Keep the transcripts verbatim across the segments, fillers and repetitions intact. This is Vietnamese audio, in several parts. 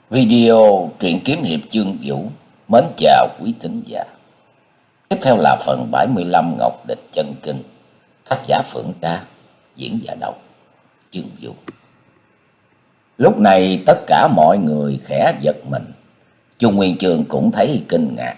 Video truyện kiếm hiệp chương Vũ mến chào quý thính giả. Tiếp theo là phần bảy mươi lăm Ngọc Địch Chân Kinh, tác giả Phượng Ca, diễn giả đọc chương Vũ. Lúc này tất cả mọi người khẽ giật mình. Chu Nguyên Chương cũng thấy kinh ngạc.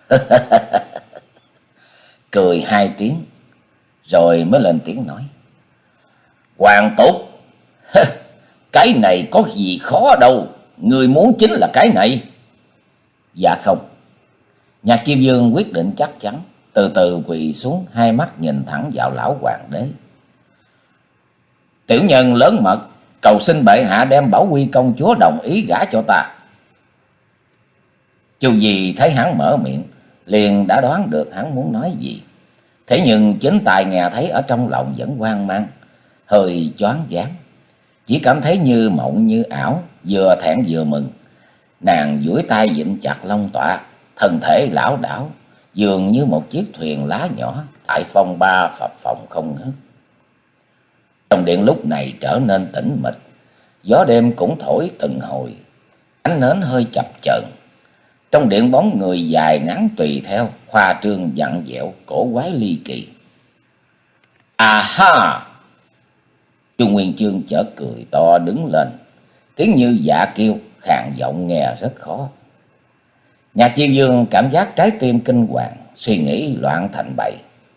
Cười hai tiếng rồi mới lên tiếng nói: Hoàng Tục, cái này có gì khó đâu, người muốn chính là cái này. Dạ không. Nhạc Chiêu Dương quyết định chắc chắn, từ từ quỳ xuống, hai mắt nhìn thẳng vào lão hoàng đế. Tiểu nhân lớn mật cầu xin bệ hạ đem Bảo Quy công chúa đồng ý gả cho ta. Chu Di thấy hắn mở miệng, liền đã đoán được hắn muốn nói gì. Thế nhưng chính tai nghe thấy ở trong lòng vẫn hoang mang, hơi choáng váng, chỉ cảm thấy như mộng như ảo, vừa thẹn vừa mừng. Nàng duỗi tay vịn chặt lông tọa, thân thể lảo đảo, dường như một chiếc thuyền lá nhỏ tại phong ba phập phồng không ngớt. Trong điện lúc này trở nên tĩnh mịch, gió đêm cũng thổi từng hồi, ánh nến hơi chập chờn. Trong điện bóng người dài ngắn tùy theo, khoa trương vặn vẹo, cổ quái ly kỳ. À ha! Chu Nguyên Chương chợt cười to đứng lên, tiếng như dạ kêu, khàn giọng nghe rất khó. Nhạc Chiêu Dương cảm giác trái tim kinh hoàng, suy nghĩ loạn thành bầy.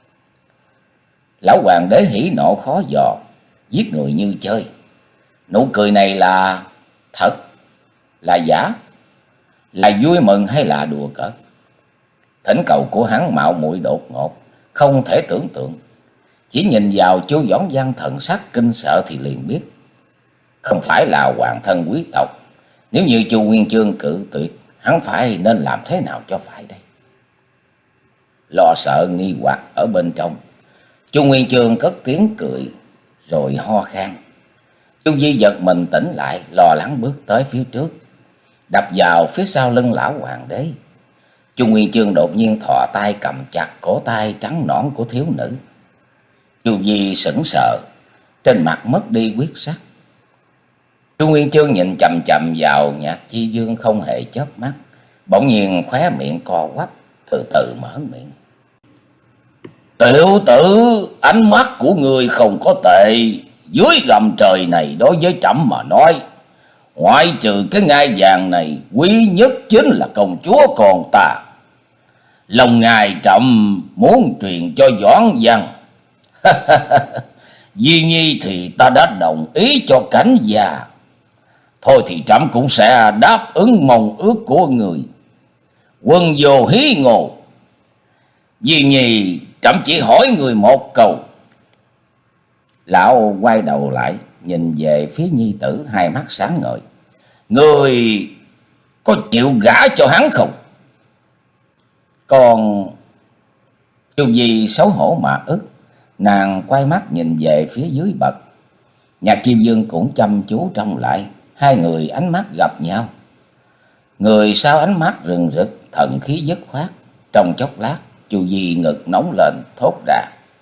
Lão hoàng đế hỉ nộ khó dò, giết người như chơi. Nụ cười này là thật, là giả, là vui mừng hay là đùa cợt? Thỉnh cầu của hắn mạo muội đột ngột, không thể tưởng tượng. Chỉ nhìn vào Chu Doãn Văn thần sắc kinh sợ thì liền biết, không phải là hoàng thân quý tộc. Nếu như Chu Nguyên Chương cự tuyệt, hắn phải nên làm thế nào cho phải đây? Lo sợ nghi hoặc ở bên trong, Chu Nguyên Chương cất tiếng cười rồi ho khan. Chu Di giật mình tỉnh lại, lo lắng bước tới phía trước, đập vào phía sau lưng lão hoàng đế. Chu Nguyên Chương đột nhiên thò tay cầm chặt cổ tay trắng nõn của thiếu nữ. Chu Di sững sờ, trên mặt mất đi quyết sắc. Chu Nguyên Chương nhìn chằm chằm vào Nhạc Chi Dương không hề chớp mắt, bỗng nhiên khóe miệng co quắp, từ từ mở miệng. Tiểu tử, ánh mắt của người không có tệ. Dưới gầm trời này đối với trẫm mà nói, ngoại trừ cái ngai vàng này, quý nhất chính là công chúa con ta. Lòng ngài trẫm muốn truyền cho Doãn Văn. Duy Nhi thì ta đã đồng ý cho Cảnh Gia. Thôi thì trẫm cũng sẽ đáp ứng mong ước của người. Quân vô hí ngộ. Duy Nhi, trẫm chỉ hỏi người một câu. Lão quay đầu lại, nhìn về phía nhi tử, hai mắt sáng ngời. Người có chịu gả cho hắn không? Còn Chu Di xấu hổ mà ức, nàng quay mắt nhìn về phía dưới bậc. Nhạc Chiêu Dương cũng chăm chú trông lại, hai người ánh mắt gặp nhau. Người sau ánh mắt rừng rực, thần khí dứt khoát. Trong chốc lát, Chu Di ngực nóng lên, thốt ra: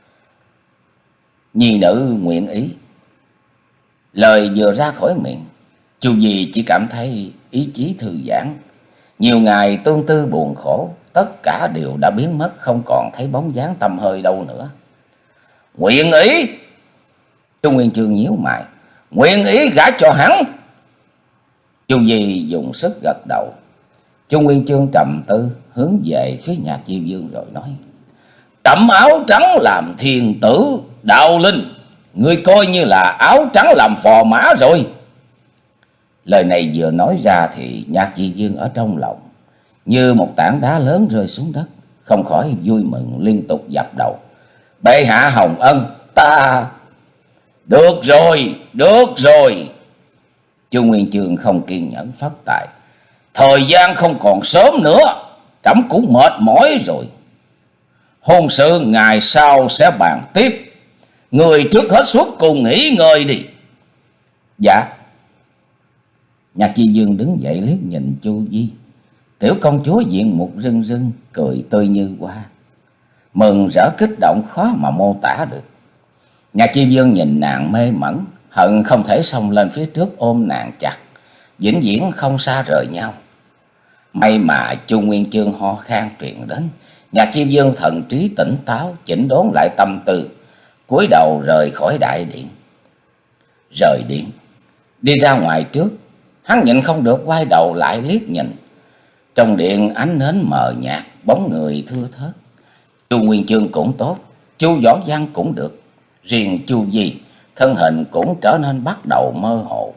Nhi nữ nguyện ý. Lời vừa ra khỏi miệng, Chu Di chỉ cảm thấy ý chí thư giãn. Nhiều ngày tương tư buồn khổ, tất cả đều đã biến mất, không còn thấy bóng dáng tăm hơi đâu nữa. Nguyện ý? Chu Nguyên Chương nhíu mày. Nguyện ý gả cho hắn? Chu Di dùng sức gật đầu. Chu Nguyên Chương trầm tư, hướng về phía Nhạc Chiêu Dương rồi nói: Trẫm áo trắng làm thiên tử, đạo linh, ngươi coi như là áo trắng làm phò mã rồi. Lời này vừa nói ra thì Nhạc Chiêu Dương ở trong lòng như một tảng đá lớn rơi xuống đất, không khỏi vui mừng liên tục dập đầu. Bệ hạ hồng ân, ta... Được rồi, được rồi. Chu Nguyên Chương không kiên nhẫn phất tay. Thời gian không còn sớm nữa, trẫm cũng mệt mỏi rồi. Hôn sự ngày sau sẽ bàn tiếp. Người trước hết suốt cùng nghỉ ngơi đi. Dạ. Nhạc Chi Dương đứng dậy liếc nhìn Chu Di. Tiểu công chúa diện mục rưng rưng, cười tươi như hoa, mừng rỡ kích động khó mà mô tả được. Nhạc Chi Dương nhìn nàng mê mẩn, hận không thể xông lên phía trước ôm nàng chặt, vĩnh viễn không xa rời nhau. May mà Chu Nguyên Chương ho khan truyền đến, Nhạc Chiêu Dương thần trí tỉnh táo, chỉnh đốn lại tâm tư, cúi đầu rời khỏi đại điện. Rời điện, đi ra ngoài trước, hắn nhịn không được quay đầu lại liếc nhìn. Trong điện ánh nến mờ nhạt, bóng người thưa thớt. Chu Nguyên Chương cũng tốt, Chu Võ Văn cũng được, riêng Chu Di thân hình cũng trở nên bắt đầu mơ hồ.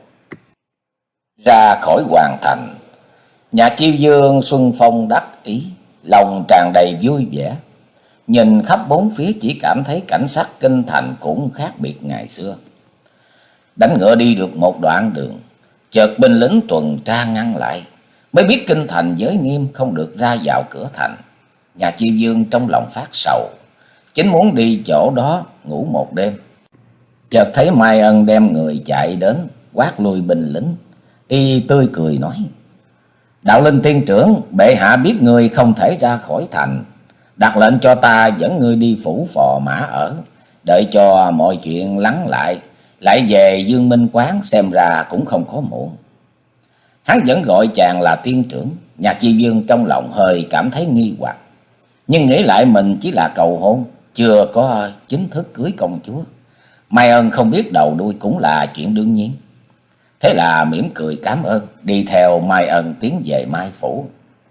Ra khỏi hoàng thành, Nhạc Chiêu Dương xuân phong đắc ý, lòng tràn đầy vui vẻ. Nhìn khắp bốn phía chỉ cảm thấy cảnh sắc kinh thành cũng khác biệt ngày xưa. Đánh ngựa đi được một đoạn đường, chợt binh lính tuần tra ngăn lại, mới biết kinh thành giới nghiêm không được ra vào cửa thành. Nhà Chiêu Dương trong lòng phát sầu, chính muốn đi chỗ đó ngủ một đêm. Chợt thấy Mai Ân đem người chạy đến, quát lui binh lính. Y tươi cười nói: Đạo Linh tiên trưởng, bệ hạ biết người không thể ra khỏi thành, đặt lệnh cho ta dẫn ngươi đi phủ phò mã ở, đợi cho mọi chuyện lắng lại, lại về Dương Minh quán, xem ra cũng không có muộn. Hắn vẫn gọi chàng là tiên trưởng. Nhạc Chi Dương trong lòng hơi cảm thấy nghi hoặc, nhưng nghĩ lại mình chỉ là cầu hôn, chưa có chính thức cưới công chúa. Mai Ân không biết đầu đuôi cũng là chuyện đương nhiên. Thế là mỉm cười cảm ơn, đi theo Mai Ân tiến về Mai phủ.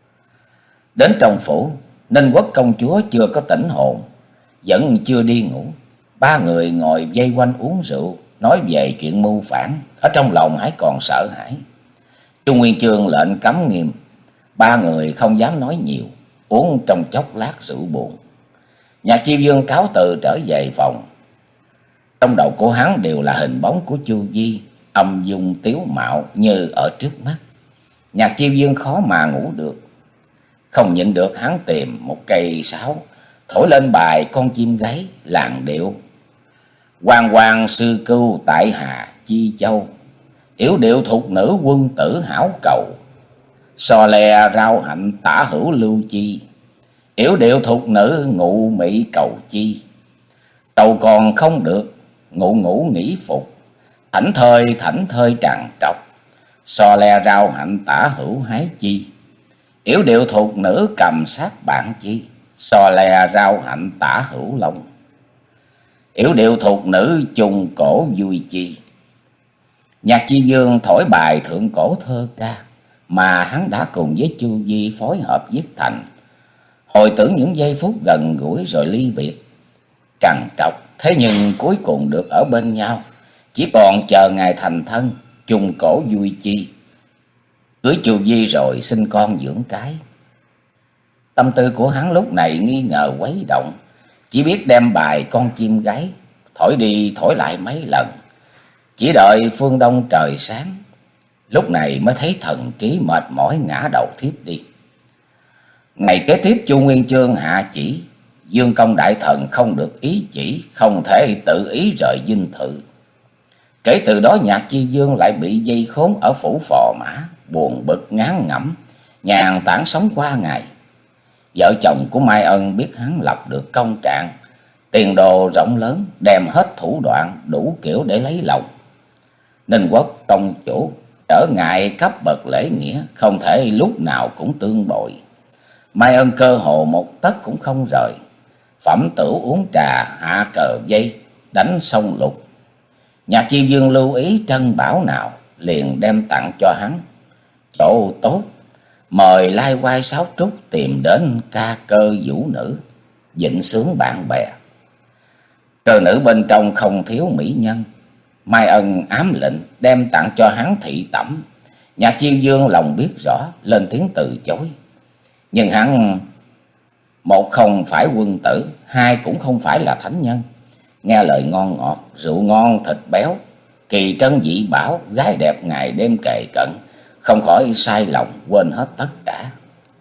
Đến trong phủ, Ninh Quốc công chúa chưa có tỉnh hồn, vẫn chưa đi ngủ. Ba người ngồi vây quanh uống rượu, nói về chuyện mưu phản, ở trong lòng hãy còn sợ hãi. Chu Nguyên Chương lệnh cấm nghiêm, ba người không dám nói nhiều, uống trong chốc lát rượu buồn. Nhạc Chiêu Dương cáo từ trở về phòng. Trong đầu của hắn đều là hình bóng của Chu Di, âm dung tiếu mạo như ở trước mắt. Nhạc Chiêu Dương khó mà ngủ được. Không nhịn được, hắn tìm một cây sáo, thổi lên bài con chim gáy làn điệu: Hoàng hoàng sư cưu tại Hà Chi Châu, yểu điệu thục nữ quân tử hảo cầu, so le rau hạnh tả hữu lưu chi, yểu điệu thục nữ ngụ mỹ cầu chi, tàu còn không được, ngụ ngủ nghỉ phục, thảnh thơi thảnh thơi tràn trọc, so le rau hạnh tả hữu hái chi, yểu điệu thục nữ cầm sát bạn chi, so le rau hạnh tả hữu long, yểu điệu thục nữ chung cổ vui chi. Nhạc Chi Dương thổi bài thượng cổ thơ ca mà hắn đã cùng với Chu Di phối hợp viết thành, hồi tưởng những giây phút gần gũi rồi ly biệt, trằn trọc. Thế nhưng cuối cùng được ở bên nhau, chỉ còn chờ ngày thành thân, chung cổ vui chi, cưới Chu Di rồi sinh con dưỡng cái. Tâm tư của hắn lúc này nghi ngờ quấy động, chỉ biết đem bài con chim gáy thổi đi thổi lại mấy lần, chỉ đợi phương đông trời sáng, lúc này mới thấy thần trí mệt mỏi ngã đầu thiếp đi. Ngày kế tiếp Chu Nguyên Chương hạ chỉ, Dương Công đại thần không được ý chỉ, không thể tự ý rời dinh thự. Kể từ đó Nhạc Chi Dương lại bị dây khốn ở phủ phò mã, buồn bực ngán ngẩm, nhàn tản sống qua ngày. Vợ chồng của Mai Ân biết hắn lập được công trạng, tiền đồ rộng lớn, đem hết thủ đoạn đủ kiểu để lấy lòng. Ninh Quốc công chủ trở ngại cấp bậc lễ nghĩa, không thể lúc nào cũng tương bội. Mai Ân cơ hồ một tấc cũng không rời, phẩm tửu uống trà, hạ cờ dây, đánh sông lục. Nhạc Chiêu Dương lưu ý trân bảo nào, liền đem tặng cho hắn chỗ tốt, mời lai quai sáo trúc tìm đến ca cơ vũ nữ, vịnh sướng bạn bè. Cơ nữ bên trong không thiếu mỹ nhân. Mai Ân ám lệnh đem tặng cho hắn thị tẩm. Nhạc Chiêu Dương lòng biết rõ, lên tiếng từ chối. Nhưng hắn một không phải quân tử, hai cũng không phải là thánh nhân. Nghe lời ngon ngọt, rượu ngon thịt béo, kỳ trân dị bảo, gái đẹp ngày đêm kề cận, không khỏi sai lòng quên hết tất cả.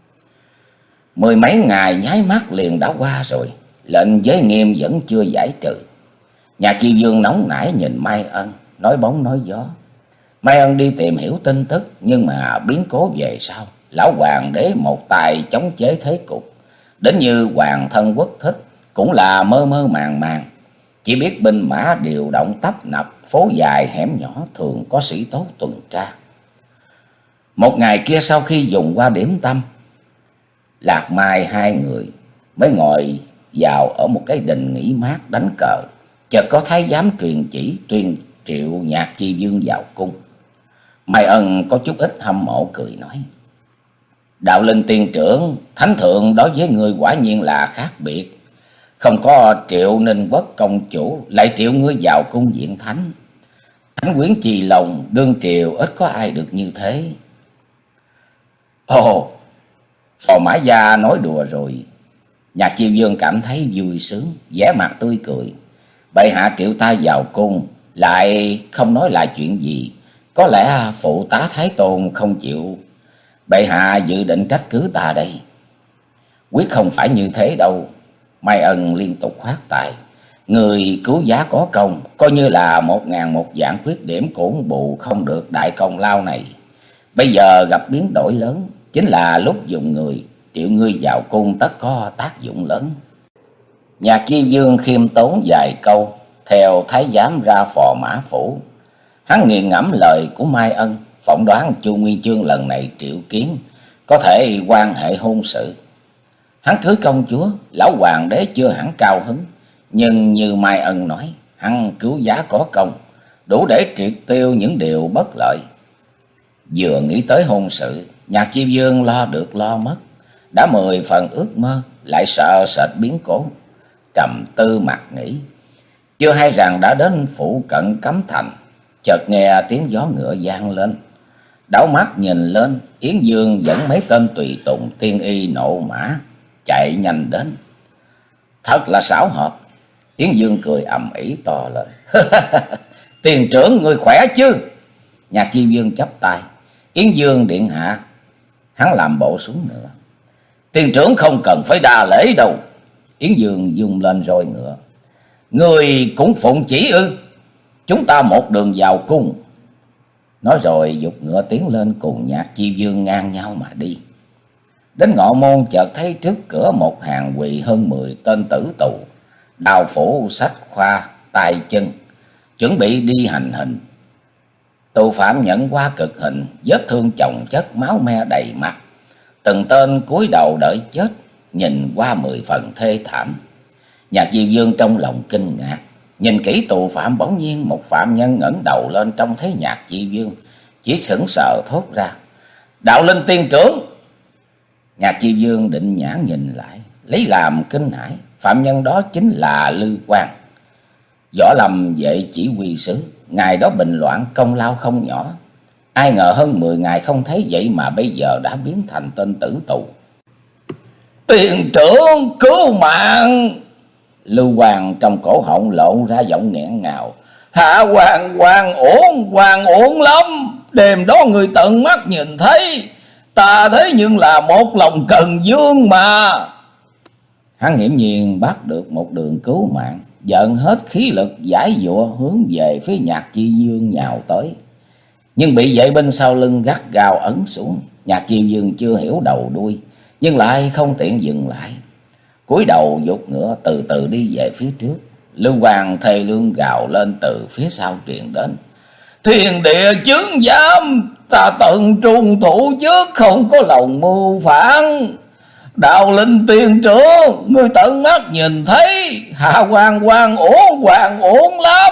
Mười mấy ngày nháy mắt liền đã qua rồi, lệnh giới nghiêm vẫn chưa giải trừ. Nhạc Chi Dương nóng nảy nhìn Mai Ân, nói bóng nói gió. Mai Ân đi tìm hiểu tin tức, nhưng mà biến cố về sau, lão hoàng đế một tay chống chế thế cục, đến như hoàng thân quốc thích cũng là mơ mơ màng màng, chỉ biết binh mã điều động tấp nập, phố dài hẻm nhỏ thường có sĩ tốt tuần tra. Một ngày kia sau khi dùng qua điểm tâm, Lạc Mai hai người mới ngồi vào ở một cái đình nghỉ mát đánh cờ. Chợt có thái giám truyền chỉ tuyên triệu Nhạc Chi Vương vào cung. Mai Ân có chút ít hâm mộ cười nói: Đạo Linh tiên trưởng, thánh thượng đối với ngươi quả nhiên là khác biệt. Không có triệu Ninh Quốc công chủ, lại triệu ngươi vào cung diện thánh. Thánh quyến Trì Lòng đương triều ít có ai được như thế. Ồ, Phò Mã Gia nói đùa rồi. Nhạc Chi Vương cảm thấy vui sướng, vẻ mặt tươi cười. Bệ hạ triệu ta vào cung, lại không nói là chuyện gì. Có lẽ phụ tá Thái Tôn không chịu. Bệ hạ dự định trách cứ ta đây. Quyết không phải như thế đâu. Mai Ân liên tục khoát tay. Người cứu giá có công, coi như là một ngàn một vạn khuyết điểm cũng bù không được đại công lao này. Bây giờ gặp biến đổi lớn, chính là lúc dùng người, triệu ngươi vào cung tất có tác dụng lớn. Nhạc Chi Vương khiêm tốn vài câu, theo thái giám ra Phò Mã phủ. Hắn nghiền ngẫm lời của Mai Ân, phỏng đoán Chu Nguyên Chương lần này triệu kiến có thể quan hệ hôn sự. Hắn cưới công chúa, lão hoàng đế chưa hẳn cao hứng, nhưng như Mai Ân nói, hắn cứu giá có công, đủ để triệt tiêu những điều bất lợi. Vừa nghĩ tới hôn sự, Nhạc Chi Vương lo được lo mất, đã mười phần ước mơ, lại sợ sệt biến cố, trầm tư mặt nghĩ. Chưa hay rằng đã đến phủ cận Cấm Thành, chợt nghe tiếng gió ngựa vang lên. Đảo mắt nhìn lên, Yến Dương dẫn mấy tên tùy tùng thiên y nộ mã chạy nhanh đến. Thật là xảo hợp. Yến Dương cười ầm ĩ to lên. Tiền trưởng người khỏe chứ? Nhạc Chi Vương chắp tay. Yến Dương điện hạ. Hắn làm bộ xuống ngựa. Tiền trưởng không cần phải đa lễ đâu. Yến Dương dùng lên roi ngựa. Người cũng phụng chỉ ư? Chúng ta một đường vào cung. Nói rồi giục ngựa tiến lên cùng Nhạc Chi Vương ngang nhau mà đi. Đến ngọ môn chợt thấy trước cửa một hàng quỳ hơn mười tên tử tù, đao phủ sách khoa tay chân, chuẩn bị đi hành hình. Tù phạm nhận qua cực hình, vết thương chồng chất, máu me đầy mặt, từng tên cúi đầu đợi chết, nhìn qua mười phần thê thảm. Nhạc Chi Vương trong lòng kinh ngạc, nhìn kỹ tù phạm, bỗng nhiên một phạm nhân ngẩng đầu lên trông thấy Nhạc Chi Vương, chỉ sững sờ thốt ra: Đạo Linh tiên trưởng. Nhạc Chi Vương định nhãn nhìn lại, lấy làm kinh hãi. Phạm nhân đó chính là Lư Quang, võ lâm vệ chỉ huy sứ. Ngày đó bình loạn công lao không nhỏ, ai ngờ hơn mười ngày không thấy, vậy mà bây giờ đã biến thành tên tử tù. Tiền trưởng cứu mạng! Lưu Hoàng trong cổ họng lộ ra giọng nghẹn ngào. Hạ hoàng hoàng ổn, hoàng ổn lắm. Đêm đó người tận mắt nhìn thấy, ta thế nhưng là một lòng cần dương mà. Hắn nghiễm nhiên bắt được một đường cứu mạng, giận hết khí lực giải dụa hướng về phía Nhạc Chi Vương nhào tới. Nhưng bị vệ binh sau lưng gắt gao ấn xuống. Nhạc Chi Vương chưa hiểu đầu đuôi, nhưng lại không tiện dừng lại, cúi đầu giục ngựa từ từ đi về phía trước. Lưu Hoàng thê lương gào lên từ phía sau truyền đến. Thiên địa chứng giám, ta tận trung thủ trước, không có lòng mưu phản. Đạo Linh tiên trưởng, ngươi tận mắt nhìn thấy, hạ hoàng hoàng ổn, hoàng ổn lắm.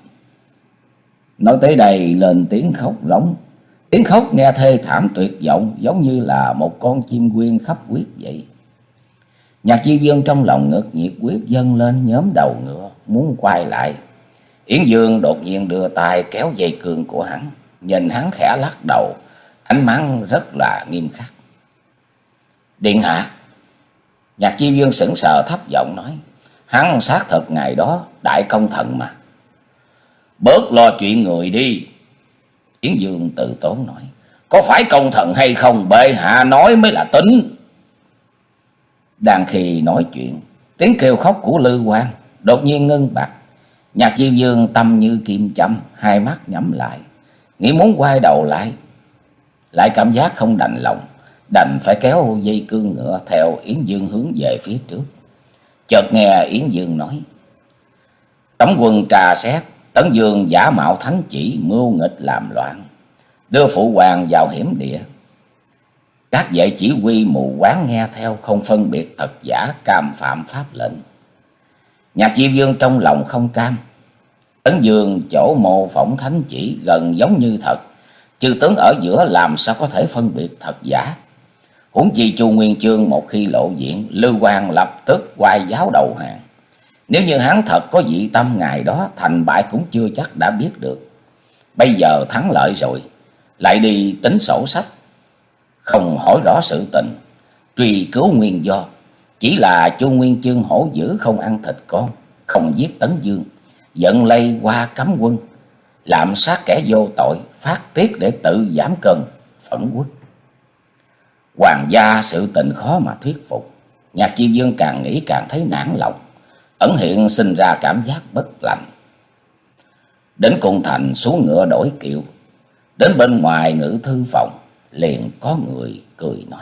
Nói tới đây lên tiếng khóc rống. Tiếng khóc nghe thê thảm tuyệt vọng, giống như là một con chim quyên khắp huyết vậy. Nhạc Chi Vương trong lòng ngực nhiệt huyết dâng lên, nhóm đầu ngựa muốn quay lại. Yến Dương đột nhiên đưa tay kéo dây cương của hắn, nhìn hắn khẽ lắc đầu, ánh mắt rất là nghiêm khắc. Điện hạ. Nhạc Chi Vương sững sờ thấp giọng nói. Hắn xác thực ngày đó đại công thần mà. Bớt lo chuyện người đi. Yến Dương tự tốn nói. Có phải công thần hay không, bệ hạ nói mới là tính. Đang khi nói chuyện, tiếng kêu khóc của Lư Quang đột nhiên ngưng bặt. Nhạc Chi Vương tâm như kim châm, hai mắt nhắm lại, nghĩ muốn quay đầu lại, lại cảm giác không đành lòng, đành phải kéo dây cương ngựa theo Yến Dương hướng về phía trước. Chợt nghe Yến Dương nói. Tống quân trà xét, Tấn Dương giả mạo thánh chỉ, mưu nghịch làm loạn. đưa phụ hoàng vào hiểm địa. Các vệ chỉ huy mù quáng nghe theo, không phân biệt thật giả, cam phạm pháp lệnh. Nhạc Chi Vương trong lòng không cam. Tấn Dương chỗ mô phỏng thánh chỉ gần giống như thật, chư tướng ở giữa làm sao có thể phân biệt thật giả. Huống chi Chu Nguyên Chương một khi lộ diện, Lưu Quang lập tức quay giáo đầu hàng. Nếu như hắn thật có dị tâm, ngày đó thành bại cũng chưa chắc đã biết được. Bây giờ thắng lợi rồi, lại đi tính sổ sách, không hỏi rõ sự tình, truy cứu nguyên do. Chỉ là Chu Nguyên Chương hổ dữ không ăn thịt con, không giết Tấn Dương, giận lây qua cấm quân, lạm sát kẻ vô tội, phát tiết để tự giảm cơn phẫn uất. Hoàng gia sự tình khó mà thuyết phục. Nhạc Chi Vương càng nghĩ càng thấy nản lòng, ẩn hiện sinh ra cảm giác bất lành. Đến cung thành xuống ngựa đổi kiệu, đến bên ngoài ngự thư phòng, liền có người cười nói.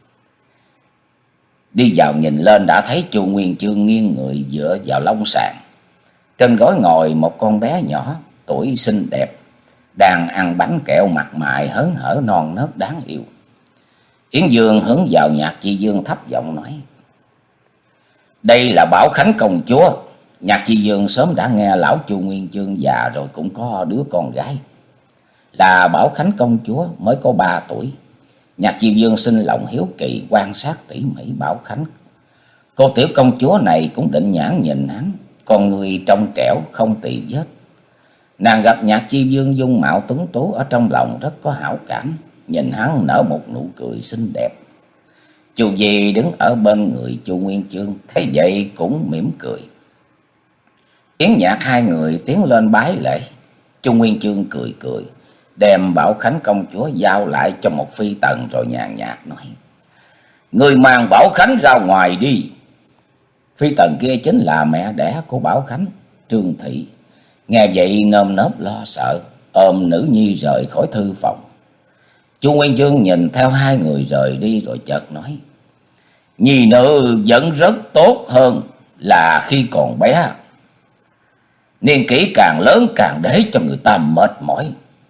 Đi vào nhìn lên đã thấy Chu Nguyên Chương nghiêng người dựa vào lông sàn. Trên gối ngồi một con bé nhỏ, tuổi xinh đẹp, đang ăn bánh kẹo, mặt mày hớn hở non nớt đáng yêu. Yến Dương hướng vào Nhạc Chi Vương thấp giọng nói. Đây là Bảo Khánh công chúa. Nhạc Chi Vương sớm đã nghe lão Chu Nguyên Chương già rồi cũng có đứa con gái, là Bảo Khánh công chúa mới có ba tuổi. Nhạc Chi Vương sinh lòng hiếu kỳ, quan sát tỉ mỉ Bảo Khánh. Cô tiểu công chúa này cũng định nhãn nhìn hắn, con người trong trẻo không tì vết. Nàng gặp Nhạc Chi Vương dung mạo tuấn tú, ở trong lòng rất có hảo cảm, nhìn hắn nở một nụ cười xinh đẹp. Chu Di đứng ở bên người Chu Nguyên Chương thấy vậy cũng mỉm cười. Yến Nhạc hai người tiến lên bái lễ. Chu Nguyên Chương cười cười, đem Bảo Khánh công chúa giao lại cho một phi tần, rồi nhàn nhạt nói. Người mang Bảo Khánh ra ngoài đi. Phi tần kia chính là mẹ đẻ của Bảo Khánh, Trương Thị. Nghe vậy nơm nớp lo sợ, ôm nữ nhi rời khỏi thư phòng. Chu Nguyên Chương nhìn theo hai người rời đi rồi chợt nói. Nhi nữ vẫn rất tốt hơn là khi còn bé. Niên kỷ càng lớn càng để cho người ta mệt mỏi.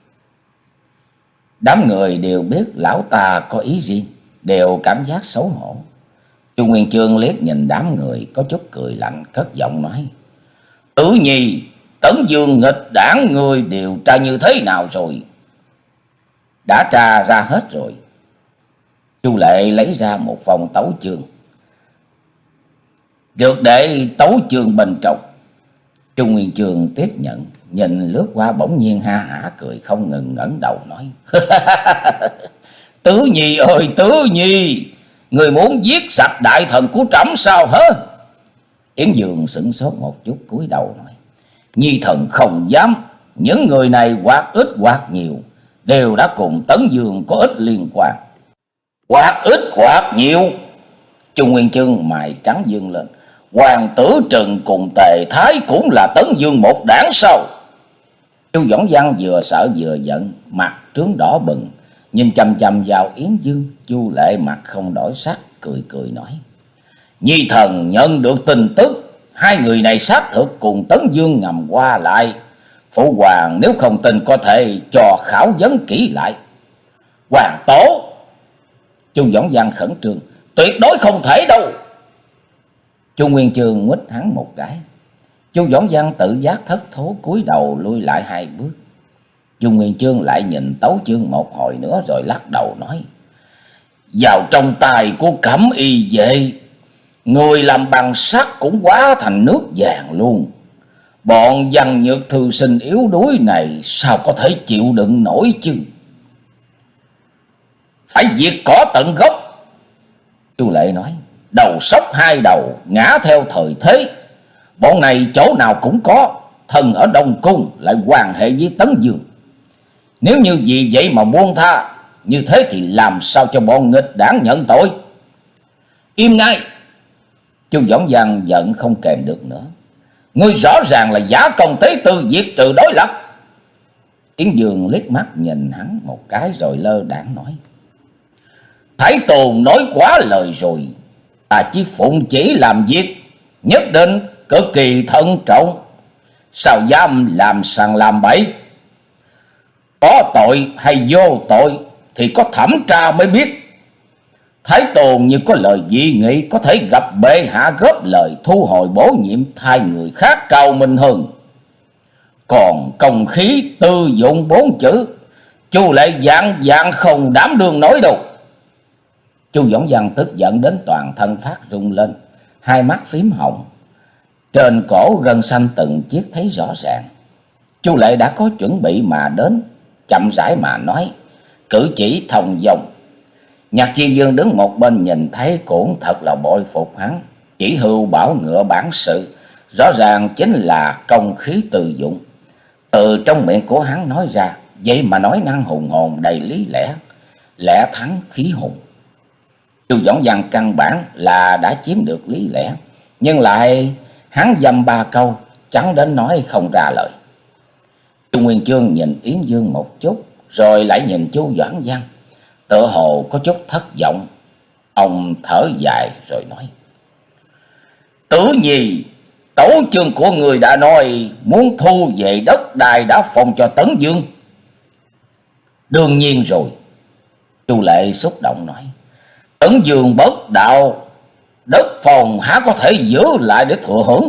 Đám người đều biết lão ta có ý riêng, đều cảm giác xấu hổ. Chu Nguyên Chương liếc nhìn đám người có chút cười lạnh, cất giọng nói. Tử Nhi, Tấn Dương nghịch đảng người điều tra như thế nào rồi? Đã tra ra hết rồi. Chu Lệ lấy ra một vòng tấu chương. Được để tấu chương bên trong. Chu Nguyên Chương tiếp nhận, nhìn lướt qua bỗng nhiên ha hả cười không ngừng, ngẩng đầu nói. Tứ Nhi ơi Tứ Nhi, người muốn giết sạch đại thần của trẫm sao hả? Yến Dương sửng sốt một chút, cúi đầu nói. Nhi thần không dám, những người này hoặc ít hoặc nhiều đều đã cùng Tấn Dương có ít liên quan. Hoặc ít hoặc nhiều? Chu Nguyên Chương mày trắng dương lên. Hoàng tử Trừng cùng Tề Thái cũng là Tấn Dương một đảng sao? Chu Dõng Văn vừa sợ vừa giận, mặt trướng đỏ bừng, nhìn chằm chằm vào Yến Dương. Chu Lệ mặt không đổi sắc, cười cười nói. Nhi thần nhận được tin tức, hai người này xác thực cùng Tấn Dương ngầm qua lại. Phụ hoàng nếu không tin có thể cho khảo vấn kỹ lại. Hoàng tổ! Chu Dõng Văn khẩn trương. Tuyệt đối không thể đâu! Chu Nguyên Chương nguýt hắn một cái. Chu Dõng Văn tự giác thất thố, cúi đầu lui lại hai bước. Chu Nguyên Chương lại nhìn tấu chương một hồi nữa rồi lắc đầu nói. Vào trong tay của Cẩm Y vệ, người làm bằng sắt cũng hóa thành nước vàng luôn. Bọn văn nhược thư sinh yếu đuối này sao có thể chịu đựng nổi chứ? Phải diệt cỏ tận gốc. Chu Lệ nói. Đầu sóc hai đầu, ngã theo thời thế. Bọn này chỗ nào cũng có, thân ở Đông Cung lại quan hệ với Tấn Dương. Nếu như vì vậy mà buông tha, như thế thì làm sao cho bọn nghịch đảng nhận tội? Im ngay! Chu Dõng Văn giận không kèm được nữa. Ngươi rõ ràng là giả công tế tư, diệt trừ đối lập. Yến Dương liếc mắt nhìn hắn một cái rồi lơ đãng nói. Thái Tồn nói quá lời rồi. Ta chỉ phụng chỉ làm việc, nhất định cực kỳ thận trọng, sao dám làm sằng làm bậy? có tội hay vô tội thì có thẩm tra mới biết. Thái Tôn như có lời dị nghị có thể gặp bệ hạ góp lời thu hồi bổ nhiệm thay người khác cao minh hơn. Còn công khí tư dụng bốn chữ, Chu Lệ dạng dạng không đảm đương nói đâu. Chu Dõng Văn tức giận đến toàn thân phát rung lên, hai mắt phím hồng, trên cổ gân xanh từng chiếc thấy rõ ràng. Chu Lệ đã có chuẩn bị mà đến, chậm rãi mà nói, cử chỉ thông dong. Nhạc Chi Dương đứng một bên nhìn thấy cũng thật là bội phục hắn, chỉ hưu bảo ngựa bản sự, rõ ràng chính là công khí từ dụng. Từ trong miệng của hắn nói ra, vậy mà nói năng hùng hồn đầy lý lẽ, lẽ thắng khí hùng. Chu Dõng Văn căn bản là đã chiếm được lý lẽ, nhưng lại hắn dăm ba câu, chẳng đến nói không ra lời. Chu Nguyên Chương nhìn Yến Dương một chút, rồi lại nhìn Chu Dõng Văn, tựa hồ có chút thất vọng. Ông thở dài rồi nói, Tử Nhi, tổ chương của người đã nói muốn thu về đất đai đã phong cho Tấn Dương. Đương nhiên rồi. Chu Lệ xúc động nói, Tấn Dương bất đạo, đất phong há có thể giữ lại để thừa hưởng.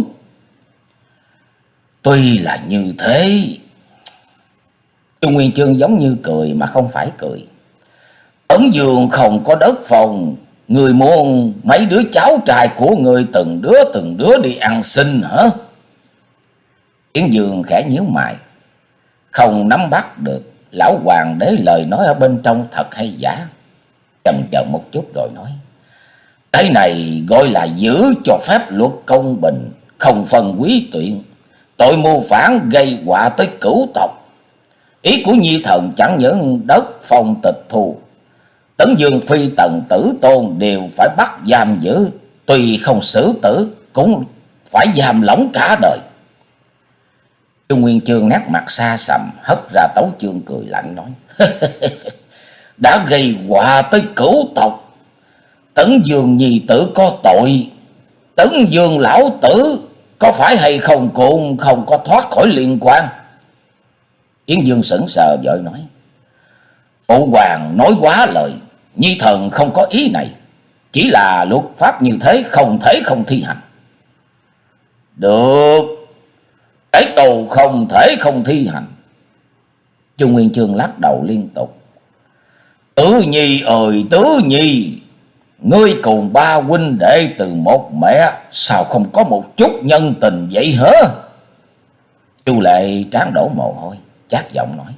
Tuy là như thế. Chu Nguyên Chương giống như cười mà không phải cười. Tấn Dương không có đất phong, người muốn mấy đứa cháu trai của người từng đứa từng đứa đi ăn xin hả? Yến Dương khẽ nhíu mày, không nắm bắt được lão hoàng đế lời nói ở bên trong thật hay giả. Chần chờ một chút rồi nói, cái này gọi là giữ cho phép luật công bình, không phân quý tuyện, tội mưu phản gây họa tới cửu tộc. Ý của Nhi thần chẳng những đất phong tịch thu, Tấn Dương phi tần tử tôn đều phải bắt giam giữ, tuy không xử tử cũng phải giam lỏng cả đời. Chu Nguyên Chương nét mặt xa sầm, hất ra tấu chương cười lạnh nói, đã gây họa tới cửu tộc, Tấn Dương nhi tử có tội, Tấn Dương lão tử có phải hay không cũng không có thoát khỏi liên quan. Yến Dương sững sờ vội nói, phụ hoàng nói quá lời, Nhi thần không có ý này, chỉ là luật pháp như thế không thể không thi hành. Được, cái đồ không thể không thi hành. Chu Nguyên Chương lắc đầu liên tục. Tứ Nhi ơi Tứ Nhi, ngươi cùng ba huynh đệ từ một mẹ, sao không có một chút nhân tình vậy hả? Chu Lệ trán đổ mồ hôi, chát giọng nói,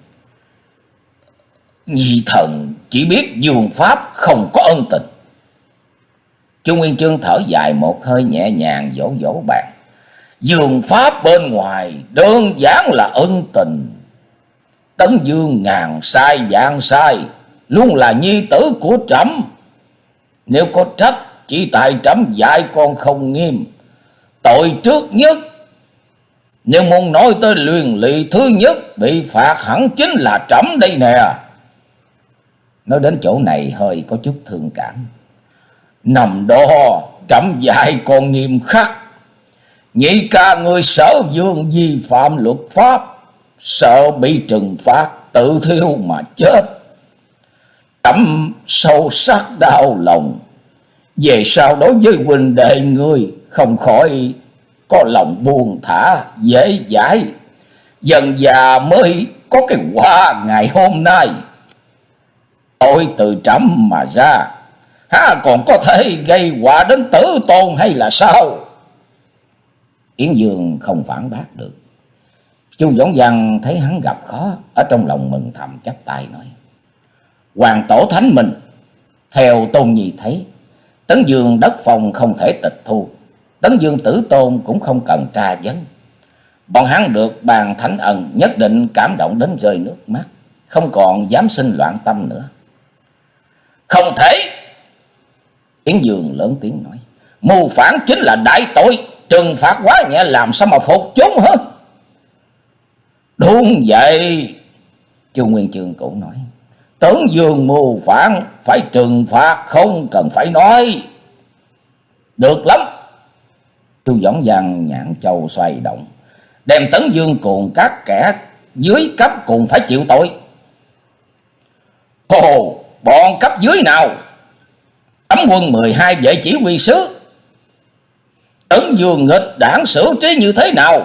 Nhi thần chỉ biết dương pháp không có ân tình. Chu Nguyên Chương thở dài một hơi, nhẹ nhàng vỗ vỗ bàn, dương pháp bên ngoài đơn giản là ân tình. Tấn Dương ngàn sai vạn sai, luôn là nhi tử của trẫm. Nếu có trách, chỉ tại trẫm dạy con không nghiêm. Tội trước nhất, nếu muốn nói tới luyện lỵ thứ nhất bị phạt hẳn chính là trẫm đây nè. Nói đến chỗ này hơi có chút thương cảm. Nằm đó trẫm dạy con nghiêm khắc, nhị ca người Sở Dương vi phạm luật pháp, sợ bị trừng phạt tự thiêu mà chết. Trẫm sâu sắc đau lòng, về sau đối với huynh đệ người không khỏi có lòng buông thả dễ dãi, dần già mới có cái quả ngày hôm nay. Tội từ trẫm mà ra, há còn có thể gây họa đến tử tôn hay là sao? Yến Dương không phản bác được. Chu Dõng Văn thấy hắn gặp khó, ở trong lòng mừng thầm chắp tay nói, Hoàng tổ thánh minh, theo Tôn Nhi thấy, Tấn Dương đất phong không thể tịch thu, Tấn Dương tử tôn cũng không cần tra vấn. Bọn hắn được bàn thánh ân, nhất định cảm động đến rơi nước mắt, không còn dám sinh loạn tâm nữa. Không thể! Yến Dương lớn tiếng nói, mưu phản chính là đại tội, trừng phạt quá nhẹ làm sao mà phục chúng hả? Đúng vậy. Chu Nguyên Chương cũng nói, Tấn Dương mưu phản phải trừng phạt, không cần phải nói. Được lắm. Chu Dõng Văn nhãn châu xoay động, đem Tấn Dương cùng các kẻ dưới cấp cùng phải chịu tội. Ồ, bọn cấp dưới nào? Cấm quân mười hai vệ chỉ huy sứ. Tấn Dương nghịch đảng xử trí như thế nào?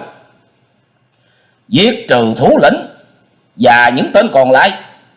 Giết trừ thủ lĩnh và những tên còn lại.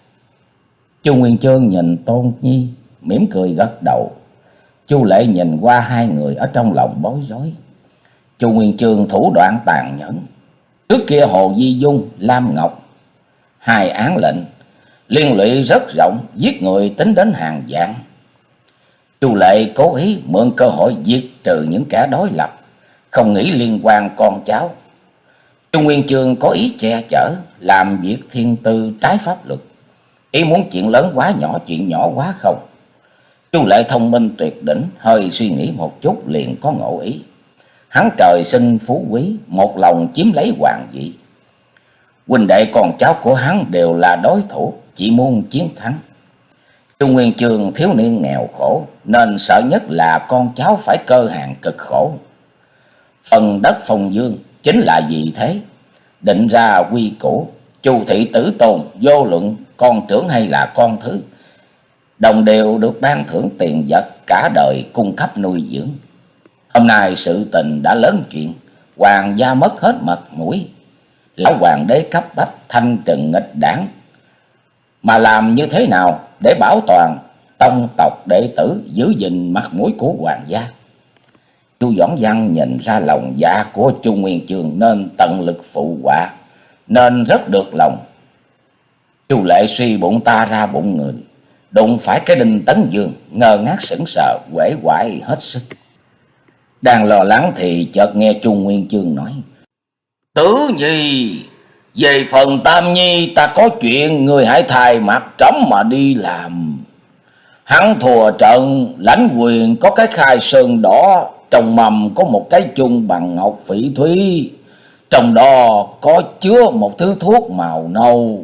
Chu Nguyên Chương nhìn Tôn Nhi mỉm cười gật đầu. Chu Lệ nhìn qua hai người ở trong lòng bối rối. Chu Nguyên Chương thủ đoạn tàn nhẫn. Trước kia Hồ Di Dung, Lam Ngọc, hai án lệnh liên lụy rất rộng, giết người tính đến hàng vạn. Chu Lệ cố ý mượn cơ hội diệt trừ những kẻ đối lập, không nghĩ liên quan con cháu. Chu Nguyên Chương có ý che chở, làm việc thiên tư trái pháp luật, ý muốn chuyện lớn quá nhỏ, chuyện nhỏ quá không. Chu Lệ thông minh tuyệt đỉnh, hơi suy nghĩ một chút liền có ngộ ý. Hắn trời sinh phú quý, một lòng chiếm lấy hoàng vị. Huynh đệ con cháu của hắn đều là đối thủ, chỉ muốn chiến thắng. Chu Nguyên Chương thiếu niên nghèo khổ, nên sợ nhất là con cháu phải cơ hàng cực khổ. Phần đất Phong Dương chính là vì thế. Định ra quy củ, Chu thị tử tôn vô luận con trưởng hay là con thứ, đồng đều được ban thưởng tiền vật cả đời cung cấp nuôi dưỡng. Hôm nay sự tình đã lớn chuyện, hoàng gia mất hết mặt mũi. Lão hoàng đế cấp bách thanh trừng nghịch đảng, mà làm như thế nào để bảo toàn tông tộc đệ tử, giữ gìn mặt mũi của hoàng gia? Chu Doãn Văn nhìn ra lòng dạ của Chu Nguyên Chương nên tận lực phụ họa, nên rất được lòng. Chu Lệ suy bụng ta ra bụng người, đụng phải cái đinh Tấn Dương, ngơ ngác sững sờ, uể oải hết sức. Đang lo lắng thì chợt nghe Chu Nguyên Chương nói: Tứ Nhi, về phần Tam Nhi ta có chuyện, người hãy thay mặt trẫm mà đi làm. Hắn thua trận, lãnh quyền có cái khai sơn đỏ, trong mầm có một cái chung bằng ngọc phỉ thúy, trong đó có chứa một thứ thuốc màu nâu.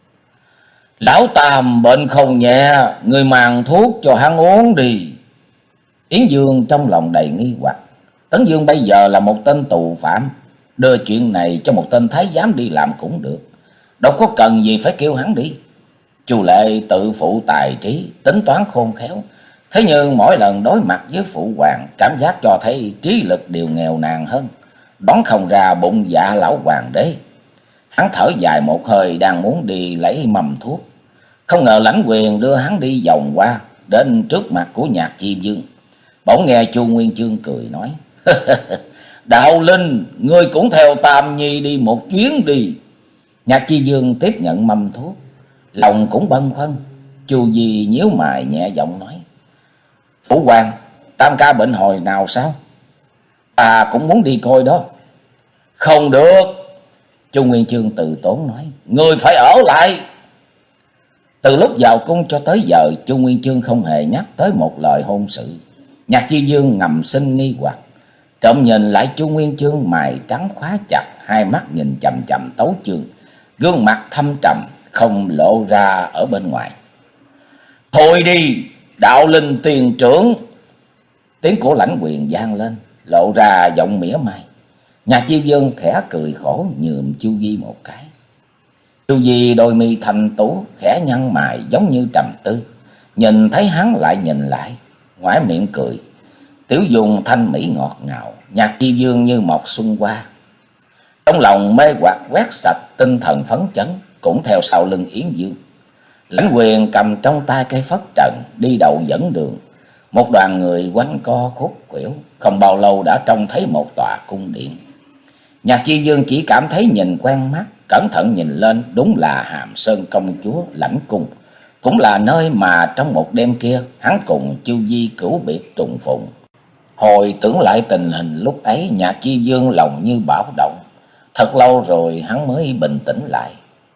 Lão Tam bệnh không nhẹ, người mang thuốc cho hắn uống đi. Yến Dương trong lòng đầy nghi hoặc. Tấn Dương bây giờ là một tên tù phạm, đưa chuyện này cho một tên thái giám đi làm cũng được, đâu có cần gì phải kêu hắn đi. Chu Lệ tự phụ tài trí, tính toán khôn khéo, thế nhưng mỗi lần đối mặt với phụ hoàng, cảm giác cho thấy trí lực đều nghèo nàn hơn, đoán không ra bụng dạ lão hoàng đế. Hắn thở dài một hơi, đang muốn đi lấy mầm thuốc, không ngờ lãnh quyền đưa hắn đi vòng qua đến trước mặt của Nhạc Chi Dương. Bỗng nghe Chu Nguyên Chương cười nói: Đạo Linh, ngươi cũng theo Tam Nhi đi một chuyến đi. Nhạc Chi Dương tiếp nhận mâm thuốc, lòng cũng bâng khuâng. Chu Di nhíu mày nhẹ giọng nói: Phụ hoàng, Tam ca bệnh hồi nào sao? Ta cũng muốn đi coi đó. Không được, Chu Nguyên Chương từ tốn nói: Ngươi phải ở lại. Từ lúc vào cung cho tới giờ, Chu Nguyên Chương không hề nhắc tới một lời hôn sự. Nhạc Chi Dương ngầm sinh nghi hoặc, trộm nhìn lại Chu Nguyên Chương, mày trắng khóa chặt, hai mắt nhìn chằm chằm Tấu Chương, gương mặt thâm trầm không lộ ra ở bên ngoài. Thôi đi, Đạo Linh tiền trưởng. Tiếng của lãnh quyền vang lên, lộ ra giọng mỉa mai. Nhạc Chi Dương khẽ cười khổ, nhường Chu Di một cái. Chu Di đôi mi thanh tú, khẽ nhăn mày giống như trầm tư, nhìn thấy hắn lại nhìn lại, ngoải miệng cười, tiểu dung thanh mỹ ngọt ngào. Nhạc Chi Dương như một xuân hoa, trong lòng mê hoặc quét sạch, tinh thần phấn chấn, cũng theo sau lưng Yến Dương. Lãnh quyền cầm trong tay cây phất trần, đi đầu dẫn đường. Một đoàn người quanh co khúc khuỷu, không bao lâu đã trông thấy một tòa cung điện. Nhạc Chi Dương chỉ cảm thấy nhìn quen mắt, cẩn thận nhìn lên, đúng là Hàm Sơn công chúa lãnh cung, cũng là nơi mà trong một đêm kia hắn cùng Chu Di cửu biệt trùng phùng. Hồi tưởng lại tình hình lúc ấy, Nhạc Chi Dương lòng như bão động, thật lâu rồi hắn mới bình tĩnh lại.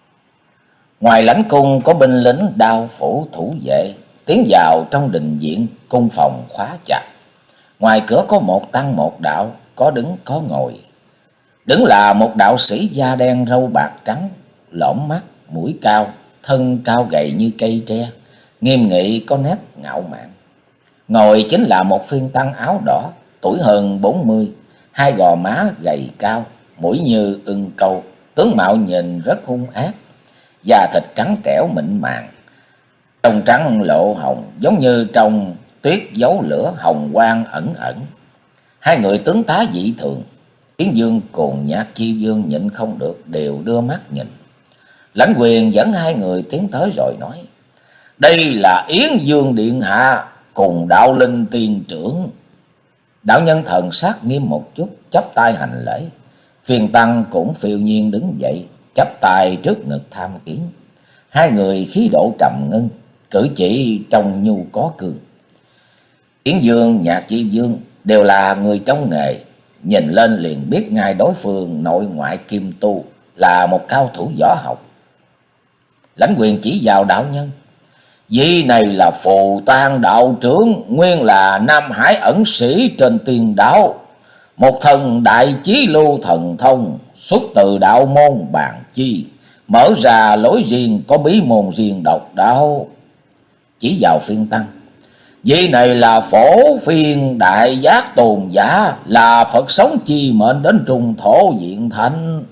Ngoài lãnh cung có binh lính đao phủ thủ vệ, tiến vào trong đình viện, cung phòng khóa chặt. Ngoài cửa có một tăng một đạo, có đứng có ngồi. Đứng là một đạo sĩ da đen râu bạc trắng, lõm mắt, mũi cao, thân cao gầy như cây tre, nghiêm nghị có nét ngạo mạn. Ngồi chính là một phiên tăng áo đỏ, tuổi hơn bốn mươi, hai gò má gầy cao, mũi như ưng câu, tướng mạo nhìn rất hung ác, da thịt trắng trẻo mịn màng, trong trắng lộ hồng, giống như trong tuyết dấu lửa hồng quang ẩn ẩn. Hai người tướng tá dị thường. Yến Dương cùng Nhạc Chi Dương nhịn không được, đều đưa mắt nhìn. Lãnh Quyền dẫn hai người tiến tới rồi nói: đây là Yến Dương điện hạ cùng Đạo Linh tiên trưởng. Đạo nhân thần sắc nghiêm một chút, chắp tay hành lễ. Phiền tăng cũng phiêu nhiên đứng dậy, chắp tay trước ngực tham kiến. Hai người khí độ trầm ngưng, cử chỉ trông nhu có cương. Yến Dương, Nhạc Chi Dương đều là người trong nghề, nhìn lên liền biết ngay đối phương nội ngoại kim tu, là một cao thủ võ học. Lãnh Quyền chỉ vào đạo nhân: vị này là Phù Tang đạo trưởng, nguyên là Nam Hải ẩn sĩ trên tiên đạo, một thần đại chí lưu thần thông, xuất từ đạo môn Bàn Chi, mở ra lối riêng, có bí môn riêng độc đáo. Chỉ vào Phiên tăng: vị này là Phổ Phiên đại giác tôn giả, là Phật sống chi mệnh đến trùng thổ diện thánh.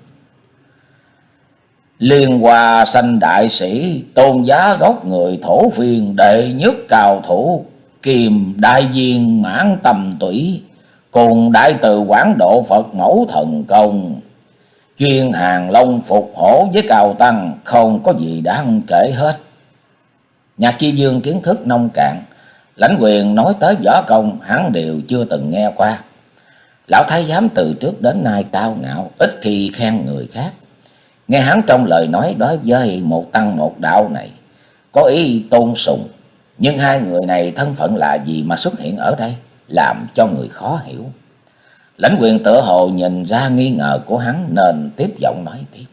Liên Hoa Sanh đại sĩ, tôn giá gốc người Thổ Phiên đệ nhất cao thủ, kiềm đại viên mãn tầm tủy, cùng đại từ Quảng Độ Phật mẫu thần công, chuyên hàng long phục hổ với cao tăng, không có gì đáng kể hết. Nhạc Chi Dương kiến thức nông cạn, Lãnh Quyền nói tới võ công hắn đều chưa từng nghe qua. Lão thái giám từ trước đến nay cao ngạo, ít khi khen người khác. Nghe hắn trong lời nói đối với một tăng một đạo này có ý tôn sùng, nhưng hai người này thân phận là gì mà xuất hiện ở đây, làm cho người khó hiểu. Lãnh Quyền tựa hồ nhìn ra nghi ngờ của hắn nên tiếp giọng nói tiếp: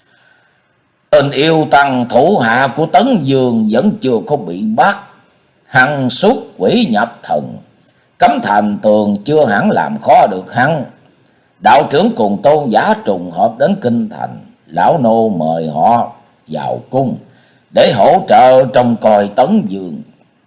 tên yêu tăng thủ hạ của Tấn Dương vẫn chưa có bị bắt, hắn xuất quỷ nhập thần, cấm thành tường chưa hẳn làm khó được hắn. Đạo trưởng cùng tôn giả trùng hợp đến kinh thành, lão nô mời họ vào cung để hỗ trợ trông coi Tấn Dương.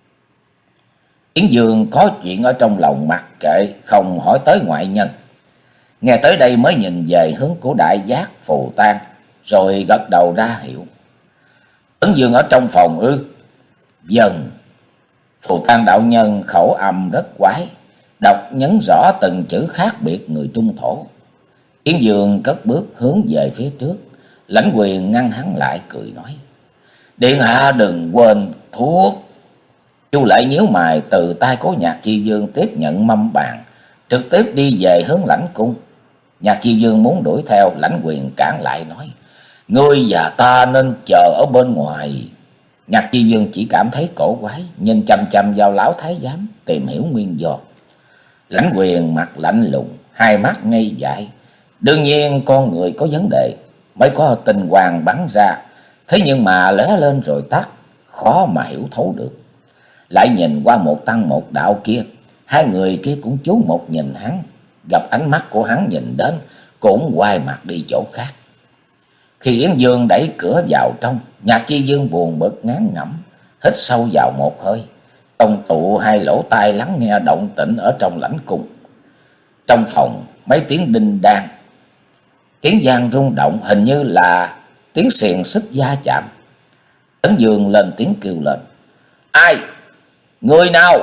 Yến Dương có chuyện ở trong lòng mặc kệ, không hỏi tới ngoại nhân. Nghe tới đây mới nhìn về hướng của đại giác Phù Tang, rồi gật đầu ra hiệu: Tấn Dương ở trong phòng ư? Dần. Phù Tang đạo nhân khẩu âm rất quái, đọc nhấn rõ từng chữ khác biệt người Trung Thổ. Yến Dương cất bước hướng về phía trước. Lãnh Quyền ngăn hắn lại, cười nói: điện hạ đừng quên thuốc. Chu Lệ nhíu mày, từ tay của Nhạc Chi Dương tiếp nhận mâm bàn, trực tiếp đi về hướng lãnh cung. Nhạc Chi Dương muốn đuổi theo, Lãnh Quyền cản lại nói: ngươi và ta nên chờ ở bên ngoài. Nhạc Chi Dương chỉ cảm thấy cổ quái, nhìn chăm chăm vào lão thái giám tìm hiểu nguyên do. Lãnh Quyền mặt lạnh lùng, hai mắt ngây dại. Đương nhiên con người có vấn đề mới có tinh quang bắn ra, thế nhưng mà lóe lên rồi tắt, khó mà hiểu thấu được. Lại nhìn qua một tăng một đạo kia, hai người kia cũng chú một nhìn hắn, gặp ánh mắt của hắn nhìn đến cũng quay mặt đi chỗ khác. Khi Yến Dương đẩy cửa vào trong, Nhạc Chi Dương buồn bực ngán ngẩm, hít sâu vào một hơi, tông tụ hai lỗ tai lắng nghe động tĩnh ở trong lãnh cung. Trong phòng mấy tiếng đinh đan, tiếng vang rung động, hình như là tiếng xiềng xích va chạm. Tấn Dương lên tiếng kêu lên: ai? Người nào?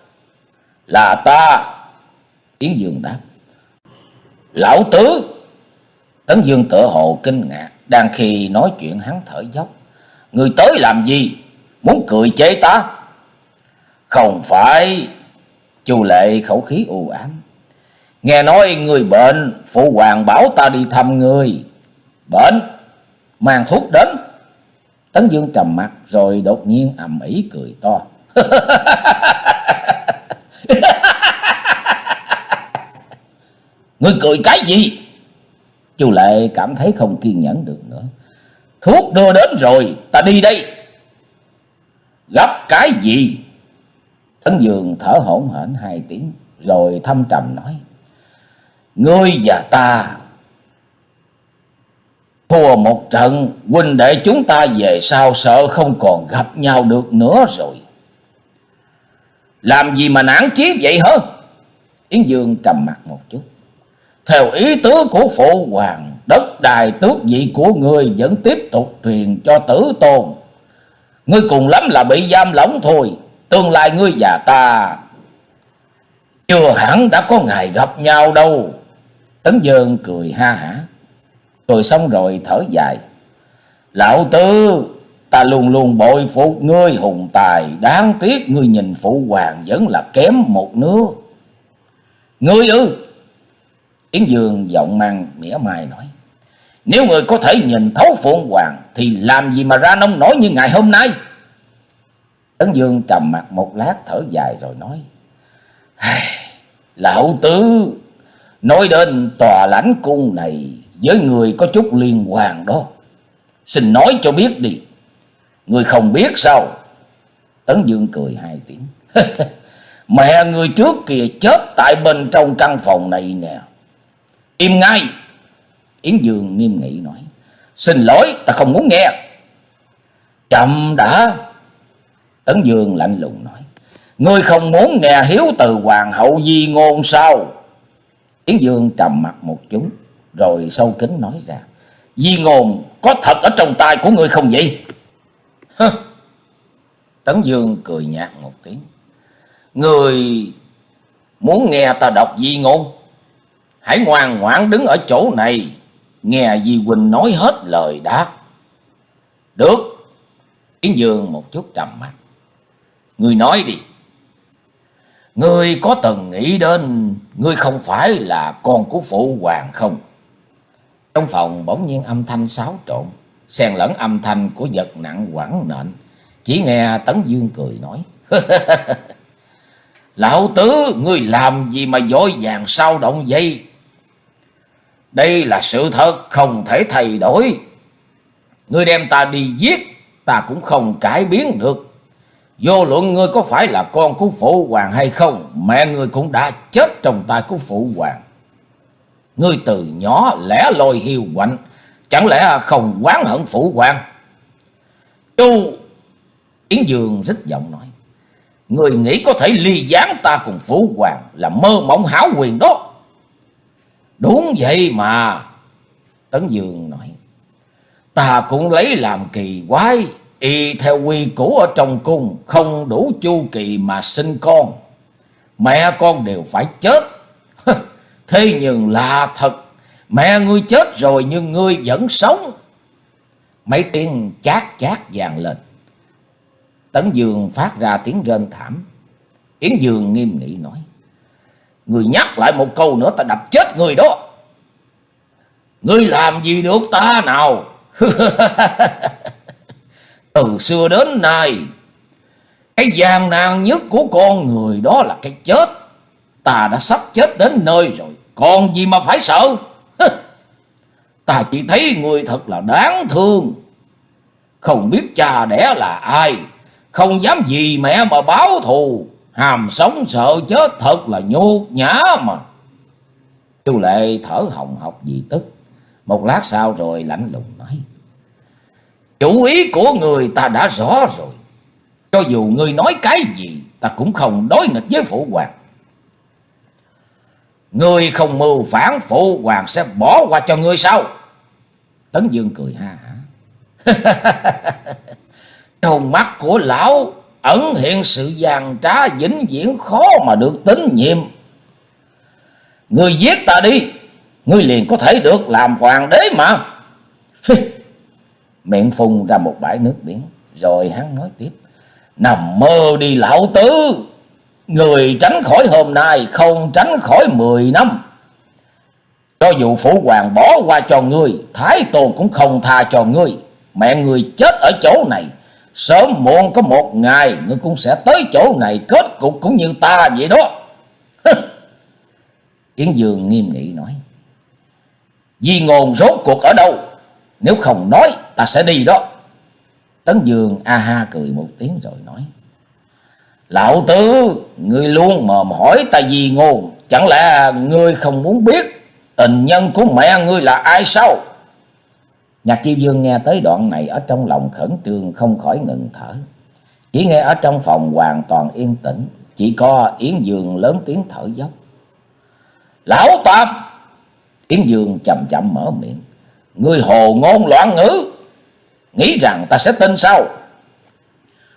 Là ta. Yến Dương đáp: lão tứ. Tấn Dương tựa hồ kinh ngạc, đang khi nói chuyện hắn thở dốc: người tới làm gì? Muốn cười chê ta? Không phải. Chu Lệ khẩu khí u ám: nghe nói người bệnh, phụ hoàng bảo ta đi thăm người. Bệnh? Mang thuốc đến. Tấn Dương trầm mặt rồi đột nhiên ầm ĩ cười to: ngươi cười cái gì? Chu Lệ cảm thấy không kiên nhẫn được nữa: thuốc đưa đến rồi, ta đi đây. Gấp cái gì? Tấn Dương thở hổn hển hai tiếng rồi thâm trầm nói: ngươi và ta thua một trận, huynh đệ chúng ta về sau sợ không còn gặp nhau được nữa rồi. Làm gì mà nản chí vậy hả? Yến Dương trầm mặt một chút: theo ý tứ của phụ hoàng, đất đài tước vị của ngươi vẫn tiếp tục truyền cho tử tôn. Ngươi cùng lắm là bị giam lỏng thôi. Tương lai ngươi và ta chưa hẳn đã có ngày gặp nhau đâu. Tấn Dương cười ha hả. Cười xong rồi thở dài. Lão Tứ, ta luôn luôn bội phục ngươi hùng tài. Đáng tiếc ngươi nhìn phụ hoàng vẫn là kém một nước. Ngươi ư? Yến Dương giọng mang mỉa mai nói. Nếu người có thể nhìn thấu Phượng Hoàng thì làm gì mà ra nông nổi như ngày hôm nay? Tấn Dương trầm mặt một lát thở dài rồi nói. Lão Tứ, nói đến tòa lãnh cung này với người có chút liên quan đó. Xin nói cho biết đi. Người không biết sao? Tấn Dương cười hai tiếng. Mẹ người trước kìa chết tại bên trong căn phòng này nè. Im ngay. Yến Dương nghiêm nghị nói. Xin lỗi, ta không muốn nghe. Chậm đã. Tấn Dương lạnh lùng nói. Ngươi không muốn nghe hiếu từ hoàng hậu Di Ngôn sao? Yến Dương trầm mặt một chút rồi sâu kín nói ra. Di Ngôn có thật ở trong tay của ngươi không vậy? Hơ. Tấn Dương cười nhạt một tiếng. Ngươi muốn nghe ta đọc Di Ngôn? Hãy ngoan ngoãn đứng ở chỗ này, nghe Di huynh nói hết lời đã. Được. Yến Dương một chút trầm mặt. Ngươi nói đi. Ngươi có từng nghĩ đến ngươi không phải là con của phụ hoàng không? Trong phòng bỗng nhiên âm thanh xáo trộn, xen lẫn âm thanh của vật nặng quẳng nện. Chỉ nghe Tấn Dương cười nói. Lão Tứ, ngươi làm gì mà vội vàng sao động vậy? Đây là sự thật không thể thay đổi. Ngươi đem ta đi giết, ta cũng không cải biến được. Vô luận ngươi có phải là con của phụ hoàng hay không, mẹ ngươi cũng đã chết trong tay của phụ hoàng. Ngươi từ nhỏ lẻ loi hiu quạnh, chẳng lẽ không oán hận phụ hoàng? Chu! Yến Dương rít giọng nói. Ngươi nghĩ có thể ly gián ta cùng phụ hoàng là mơ mộng hão quyền đó. Đúng vậy mà. Tấn Dương nói. Ta cũng lấy làm kỳ quái. Y theo quy củ ở trong cung, không đủ chu kỳ mà sinh con, mẹ con đều phải chết. Thế nhưng là thật, mẹ ngươi chết rồi nhưng ngươi vẫn sống. Mấy tiếng chát chát vang lên. Tấn Dương phát ra tiếng rên thảm. Yến Dương nghiêm nghị nói. Ngươi nhắc lại một câu nữa ta đập chết ngươi đó. Ngươi làm gì được ta nào? Từ xưa đến nay, cái gian nan nhất của con người đó là cái chết. Ta đã sắp chết đến nơi rồi, còn gì mà phải sợ? Ta chỉ thấy người thật là đáng thương. Không biết cha đẻ là ai, không dám vì mẹ mà báo thù, hàm sống sợ chết thật là nhục nhã mà. Chu Lệ thở hồng hộc vì tức. Một lát sau rồi lạnh lùng nói. Chủ ý của người ta đã rõ rồi. Cho dù ngươi nói cái gì, ta cũng không đối nghịch với phụ hoàng. Ngươi không mưu phản, phụ hoàng sẽ bỏ qua cho ngươi sao? Tấn Dương cười ha hả. Trong mắt của lão ẩn hiện sự gian trá vĩnh viễn khó mà được tín nhiệm. Ngươi giết ta đi, ngươi liền có thể được làm hoàng đế mà. Miệng phun ra một bãi nước biển. Rồi hắn nói tiếp. Nằm mơ đi lão tứ. Người tránh khỏi hôm nay, không tránh khỏi mười năm. Cho dù phụ hoàng bỏ qua cho ngươi, Thái Tôn cũng không tha cho ngươi. Mẹ ngươi chết ở chỗ này, sớm muộn có một ngày ngươi cũng sẽ tới chỗ này, kết cục cũng như ta vậy đó. Yến Dương nghiêm nghị nói. Di Ngôn rốt cuộc ở đâu? Nếu không nói ta sẽ đi đó. Tấn Dương a ha cười một tiếng rồi nói. Lão tứ, ngươi luôn mồm hỏi ta Di Ngôn, chẳng lẽ ngươi không muốn biết tình nhân của mẹ ngươi là ai sao? Nhạc Chiêu Dương nghe tới đoạn này ở trong lòng khẩn trương không khỏi ngừng thở. Chỉ nghe ở trong phòng hoàn toàn yên tĩnh, chỉ có Yến Dương lớn tiếng thở dốc. Lão Tam! Yến Dương chậm chậm mở miệng. Ngươi hồ ngôn loạn ngữ, nghĩ rằng ta sẽ tin sao?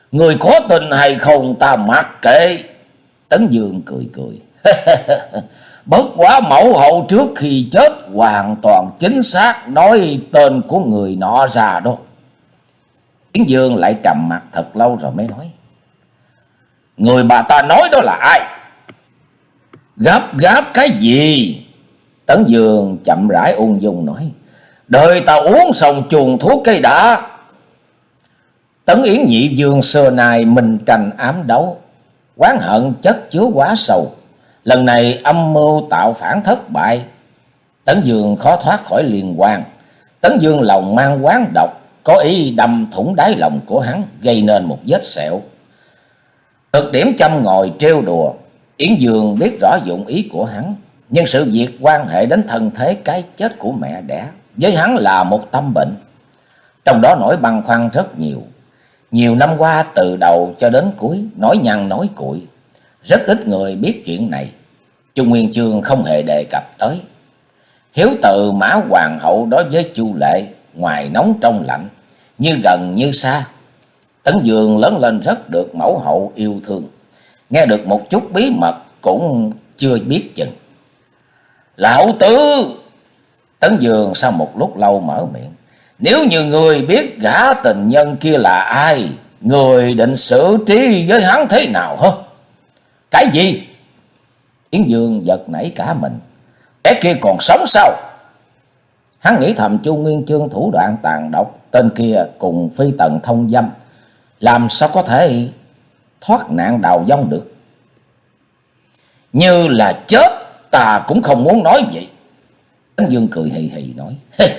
Người có tin hay không ta mặc kệ. Tấn Dương cười cười. Bất quá mẫu hậu trước khi chết hoàn toàn chính xác nói tên của người nọ ra đó. Yến Dương lại trầm mặt thật lâu rồi mới nói. Người bà ta nói đó là ai? Gấp gáp cái gì? Tấn Dương chậm rãi ung dung nói. Đợi ta uống xong chuồng thuốc cây đã. Tấn Yến Nhị Dương xưa nay minh tranh ám đấu, oán hận chất chứa quá sâu. Lần này âm mưu tạo phản thất bại, Tấn Dương khó thoát khỏi liên quan. Tấn Dương lòng mang oán độc, có ý đâm thủng đáy lòng của hắn, gây nên một vết sẹo. Cực điểm châm ngòi trêu đùa, Yến Dương biết rõ dụng ý của hắn, nhưng sự việc quan hệ đến thân thế cái chết của mẹ đẻ, với hắn là một tâm bệnh. Trong đó nỗi băn khoăn rất nhiều. Nhiều năm qua từ đầu cho đến cuối, nói nhăn nói cuội, rất ít người biết chuyện này. Trung Nguyên Chương không hề đề cập tới. Hiếu từ Mã Hoàng hậu đối với Chu Lệ, ngoài nóng trong lạnh, như gần như xa. Tấn Dương lớn lên rất được mẫu hậu yêu thương, nghe được một chút bí mật cũng chưa biết chừng. Lão Tứ! Tấn Dương sau một lúc lâu mở miệng. Nếu như người biết gã tình nhân kia là ai, người định xử trí với hắn thế nào hả? Cái gì? Yến Dương giật nảy cả mình. Cái kia còn sống sao? Hắn nghĩ thầm Chu Nguyên Chương thủ đoạn tàn độc, tên kia cùng phi tần thông dâm, làm sao có thể thoát nạn đào vong được? Như là chết ta cũng không muốn nói vậy. Tấn Dương cười hì hì nói.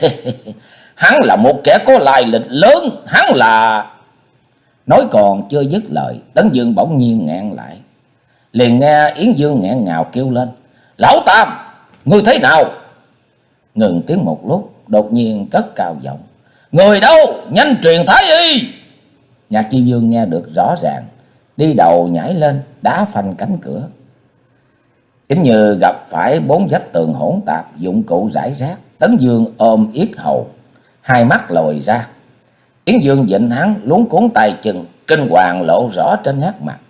Hắn là một kẻ có lai lịch lớn. Hắn là... Nói còn chưa dứt lời, Tấn Dương bỗng nhiên nghẹn lại. Liền nghe Yến Dương nghẹn ngào kêu lên. Lão Tam, ngươi thế nào? Ngừng tiếng một lúc, đột nhiên cất cao giọng. Người đâu? Nhanh truyền thái y! Nhạc Chi Dương nghe được rõ ràng, đi đầu nhảy lên, đá phanh cánh cửa. Chính như gặp phải bốn vách tường hỗn tạp, dụng cụ rải rác, Tấn Dương ôm yết hầu, hai mắt lồi ra. Yến Dương vịnh hắn luống cuốn tay chân, kinh hoàng lộ rõ trên nét mặt.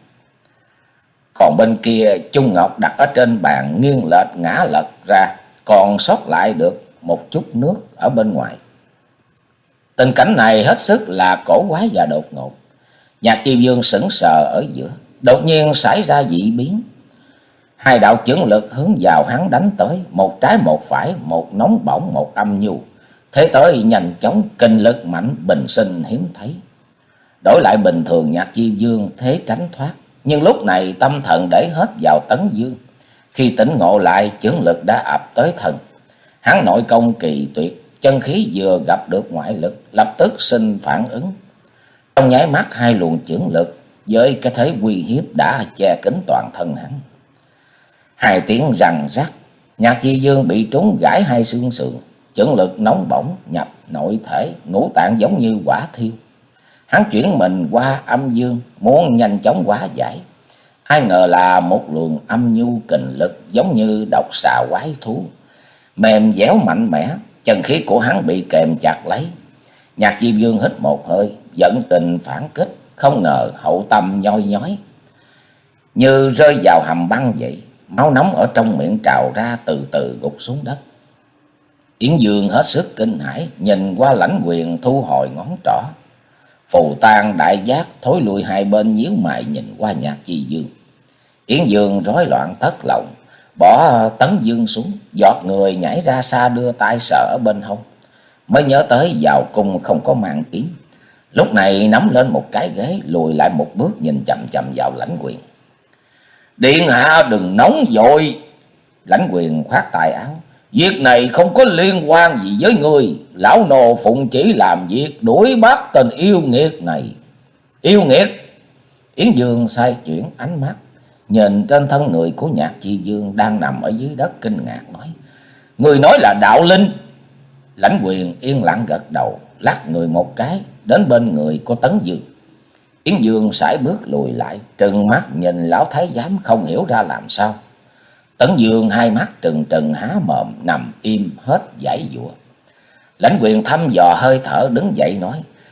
Còn bên kia Trung Ngọc đặt ở trên bàn nghiêng lệch ngã lật ra, còn sót lại được một chút nước ở bên ngoài. Tình cảnh này hết sức là cổ quái và đột ngột. Nhạc Chi Dương sững sờ ở giữa, đột nhiên xảy ra dị biến. Hai đạo chưởng lực hướng vào hắn đánh tới, một trái một phải, một nóng bỏng một âm nhu. Thế tới nhanh chóng, kinh lực mạnh, bình sinh hiếm thấy. Đổi lại bình thường Nhạc Chi Dương thế tránh thoát, nhưng lúc này tâm thần để hết vào Tấn Dương. Khi tỉnh ngộ lại, chưởng lực đã ập tới thân. Hắn nội công kỳ tuyệt, chân khí vừa gặp được ngoại lực, lập tức sinh phản ứng. Trong nháy mắt hai luồng chưởng lực với cái thế uy hiếp đã che kín toàn thân hắn. Hai tiếng răng rắc, Nhạc Chi Dương bị trúng gãy hai xương sườn, chưởng lực nóng bỏng nhập nội thể, ngũ tạng giống như hỏa thiêu. Hắn chuyển mình qua âm dương, muốn nhanh chóng hóa giải. Ai ngờ là một luồng âm nhu kình lực giống như độc xà quái thú, mềm dẻo mạnh mẽ, chân khí của hắn bị kềm chặt lấy. Nhạc Chi Dương hít một hơi, giận tình phản kích, không ngờ hậu tâm nhoi nhói, như rơi vào hầm băng vậy. Máu nóng ở trong miệng trào ra, từ từ gục xuống đất. Yến Dương hết sức kinh hãi, nhìn qua Lãnh Quyền thu hồi ngón trỏ. Phù Tang đại giác thối lùi hai bên, nhíu mày nhìn qua Nhạc Chi Dương. Yến Dương rối loạn thất lòng, bỏ Tấn Dương xuống, giọt người nhảy ra xa, đưa tay sờ ở bên hông, mới nhớ tới vào cung không có mang kiếm. Lúc này nắm lên một cái ghế, lùi lại một bước, nhìn chằm chằm vào Lãnh Quyền. Điện hạ đừng nóng vội. Lãnh Quyền khoát tay áo. Việc này không có liên quan gì với ngươi. Lão nô phụng chỉ làm việc đuổi bắt tên yêu nghiệt này. Yêu nghiệt? Yến Dương xoay chuyển ánh mắt, nhìn trên thân người của Nhạc Chi Dương đang nằm ở dưới đất, kinh ngạc nói. Người nói là đạo linh? Lãnh Quyền yên lặng gật đầu, lắc người một cái, đến bên người của Tấn Dương. Yến Dương sải bước lùi lại, trừng mắt nhìn lão thái giám không hiểu ra làm sao. Tấn Dương hai mắt trừng trừng há mồm, nằm im hết giãy giụa. Lãnh Quyền thăm dò hơi thở, đứng dậy nói.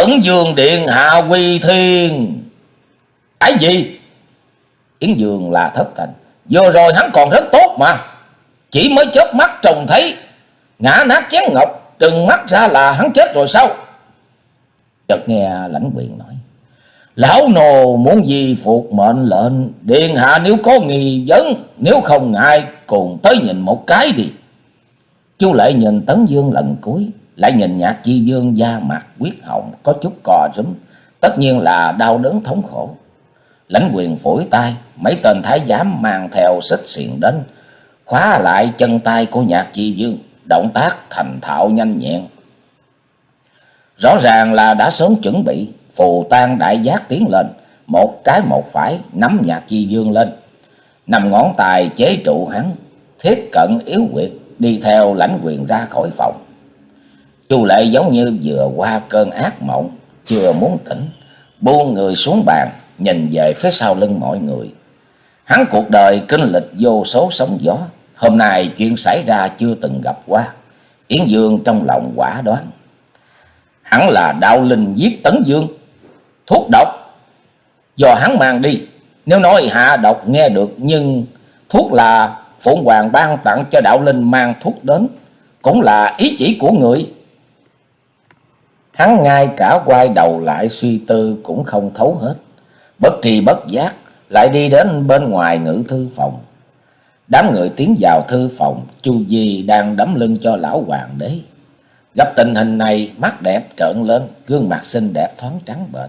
Tấn Dương điện hạ quy thiên. Cái gì? Yến Dương là thất thành. Vừa rồi hắn còn rất tốt mà. Chỉ mới chớp mắt trông thấy ngã nát chén ngọc, trừng mắt ra là hắn chết rồi sao? Chợt nghe Lãnh Quyền nói: Lão nô muốn gì phục mệnh lệnh, điện hạ nếu có nghi vấn, nếu không ngại cùng tới nhìn một cái đi. Chu Lệ nhìn Tấn Dương lần cuối, lại nhìn Nhạc Chi Dương da mặt huyết hồng có chút cò rúm, tất nhiên là đau đớn thống khổ. Lãnh Quyền phủi tay, mấy tên thái giám mang theo xích xiềng đến, khóa lại chân tay của Nhạc Chi Dương, động tác thành thạo nhanh nhẹn. Rõ ràng là đã sớm chuẩn bị. Phù Tang đại giác tiến lên, một trái một phải nắm Nhạc Chi Dương lên, nằm ngón tay chế trụ hắn, thiết cận yếu quyệt, đi theo Lãnh Quyền ra khỏi phòng. Chu Lệ giống như vừa qua cơn ác mộng, chưa muốn tỉnh, buông người xuống bàn, nhìn về phía sau lưng mọi người. Hắn cuộc đời kinh lịch vô số sóng gió, hôm nay chuyện xảy ra chưa từng gặp qua. Yến Dương trong lòng quả đoán, hắn là đạo linh giết Tấn Dương. Thuốc độc do hắn mang đi, nếu nói hạ độc nghe được, nhưng thuốc là Phụng Hoàng ban tặng cho đạo linh mang thuốc đến, cũng là ý chỉ của người. Hắn ngay cả quay đầu lại suy tư cũng không thấu hết, bất tri bất giác lại đi đến bên ngoài ngự thư phòng. Đám người tiến vào thư phòng, Chu Di đang đấm lưng cho lão hoàng đế. Gặp tình hình này, mắt đẹp trợn lên, gương mặt xinh đẹp thoáng trắng bệch.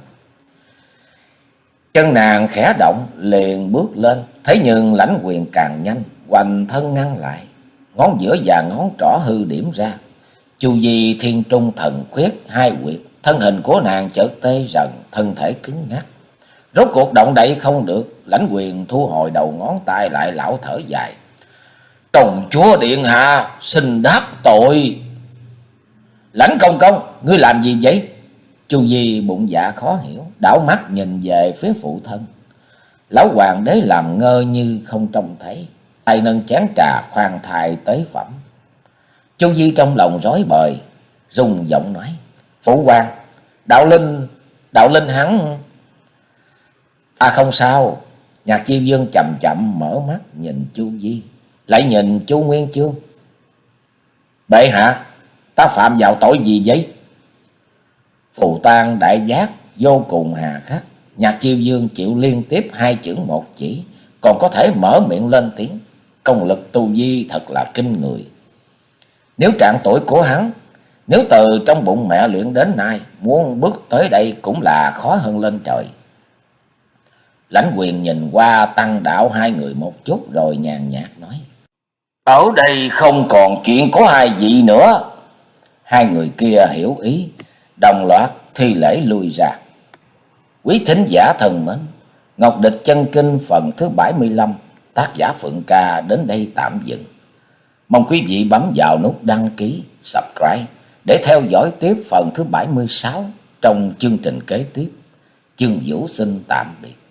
Chân nàng khẽ động, liền bước lên, thế nhưng Lãnh Quyền càng nhanh, hoành thân ngăn lại, ngón giữa và ngón trỏ hư điểm ra. Chu Di thiên trung thần khuyết hai quyệt, thân hình của nàng chợt tê rần, thân thể cứng ngắc. Rốt cuộc động đậy không được, Lãnh Quyền thu hồi đầu ngón tay lại, lão thở dài: Công chúa điện hạ xin đáp tội. Lãnh công công, ngươi làm gì vậy? Chu Di bụng dạ khó hiểu, đảo mắt nhìn về phía phụ thân. Lão hoàng đế làm ngơ như không trông thấy, tay nâng chén trà khoan thai tế phẩm. Chu Di trong lòng rối bời, rung giọng nói: Phụ hoàng, đạo linh, đạo linh hắn... À không sao. Nhạc Chi Dương chậm chậm mở mắt nhìn Chu Di, lại nhìn Chu Nguyên Chương. Bệ hạ, ta phạm vào tội gì vậy? Phù Tang đại giác vô cùng hà khắc. Nhạc Chiêu Dương chịu liên tiếp hai chưởng một chỉ, còn có thể mở miệng lên tiếng. Công lực tu vi thật là kinh người. Nếu trạng tuổi của hắn, nếu từ trong bụng mẹ luyện đến nay, muốn bước tới đây cũng là khó hơn lên trời. Lãnh Quyền nhìn qua Tăng Đạo hai người một chút rồi nhàn nhạt nói: Ở đây không còn chuyện của hai vị nữa. Hai người kia hiểu ý, đồng loạt thi lễ lui ra. Quý thính giả thân mến, Ngọc Địch Chân Kinh phần thứ bảy mươi lăm, tác giả Phượng Ca đến đây tạm dừng. Mong quý vị bấm vào nút đăng ký, subscribe để theo dõi tiếp phần thứ bảy mươi sáu trong chương trình kế tiếp. Chương Vũ xin tạm biệt.